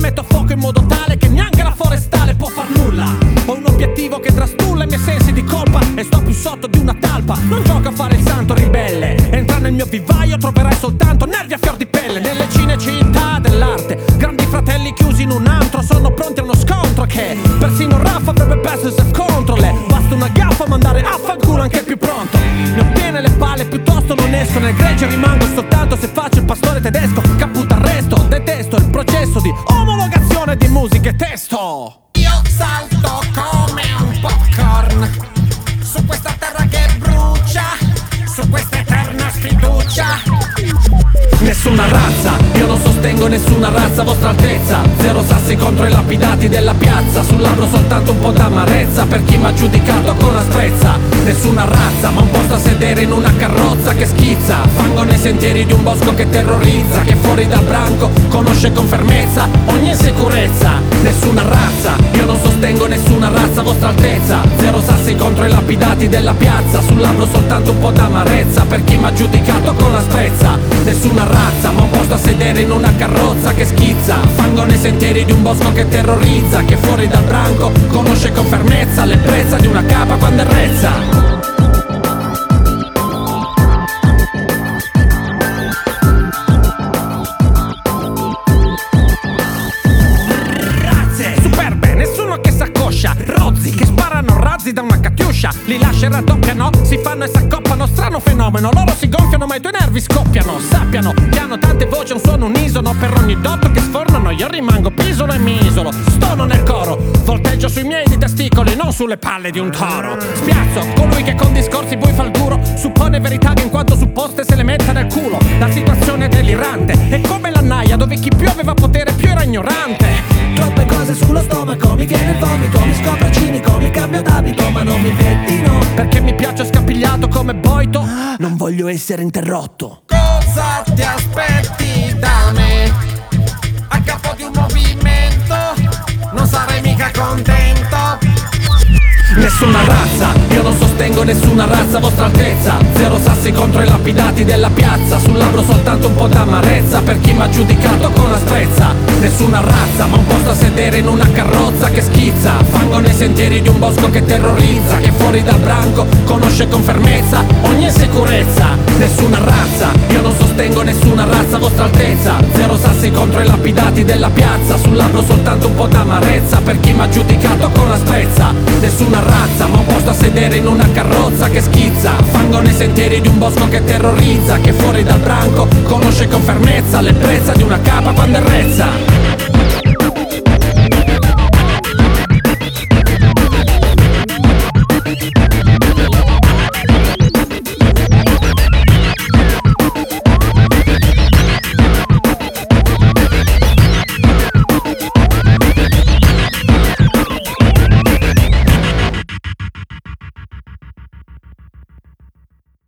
metto a fuoco in modo tale che neanche la forestale può far nulla. Ho un obiettivo che trastulla i miei sensi di colpa e sto più sotto di una talpa. Non gioco a fare il santo ribelle, entra nel mio vivaio troverai soltanto nervi a fior di pelle. Nelle cinecittà dell'arte, grandi fratelli chiusi in un antro sono pronti a uno scontro che persino Raffa avrebbe perso il self-control. Basta una gaffa mandare a fanculo anche il più pronto. Mi ottiene le palle, piuttosto non esco nel gregge, rimango soltanto se faccio il pastore tedesco. Caputo arresto, detesto il processo di omologazione di musica e testo. Io salto come un popcorn su questa terra che brucia, su questa eterna sfiducia. Nessuna razza, io non sostengo nessuna razza, vostra altezza. Zero sassi contro i lapidati della piazza. Sul labbro soltanto un po' d'amarezza per chi m'ha giudicato con asprezza. Nessuna razza, ma un posto a sedere in una carrozza che schizza. Fango nei sentieri di un bosco che terrorizza, che fuori dal branco conosce con fermezza ogni insicurezza. Nessuna razza, io non sostengo nessuna razza, vostra altezza. Zero sassi contro i lapidati della piazza. Sul labbro soltanto un po' d'amarezza per chi m'ha giudicato con asprezza. Nessuna razza, ma un posto a sedere in una carrozza che schizza. Fango nei sentieri di un bosco che terrorizza, che fuori dal branco conosce con fermezza l'ebbrezza di una capa quando errezza. Rozzi che sparano razzi da una catiuscia, li lascia e raddoppiano, si fanno e s'accoppano, strano fenomeno. Loro si gonfiano ma i tuoi nervi scoppiano. Sappiano che hanno tante voci, un suono unisono. Per ogni dotto che sfornano io rimango pisolo e mi isolo. Stono nel coro, volteggio sui miei di testicoli, non sulle palle di un toro. Spiazzo colui che con discorsi voi fa il duro, suppone verità che in quanto supposte se le metta nel culo. La situazione è delirante, è come la naia dove chi più aveva potere più era ignorante. Troppe cose sullo stomaco, mi viene il vomito, mi scopro cinico, mi cambio d'abito, ma non mi vedi, no. Perché mi piace scapigliato come Boito, non voglio essere interrotto. Cosa ti aspetti da me? A capo di un movimento non sarei mica contento. Nessuna razza, io non sostengo nessuna razza, vostra altezza. Zero sassi contro i lapidati della piazza. Sul labbro soltanto un po' d'amarezza per chi m'ha giudicato con asprezza. Nessuna razza, ma un posto a sedere in una carrozza che schizza. Fango nei sentieri di un bosco che terrorizza, che fuori dal branco conosce con fermezza ogni insicurezza. Nessuna razza, io non sostengo nessuna razza, vostra altezza. Zero sassi contro i lapidati della piazza. Sul labbro soltanto un po' d'amarezza per chi m'ha giudicato con asprezza. Nessuna razza, ma un posto a sedere in una carrozza che schizza. Fango nei sentieri di un bosco che terrorizza, che fuori dal branco conosce con fermezza l'ebbrezza di una capa quando errezza.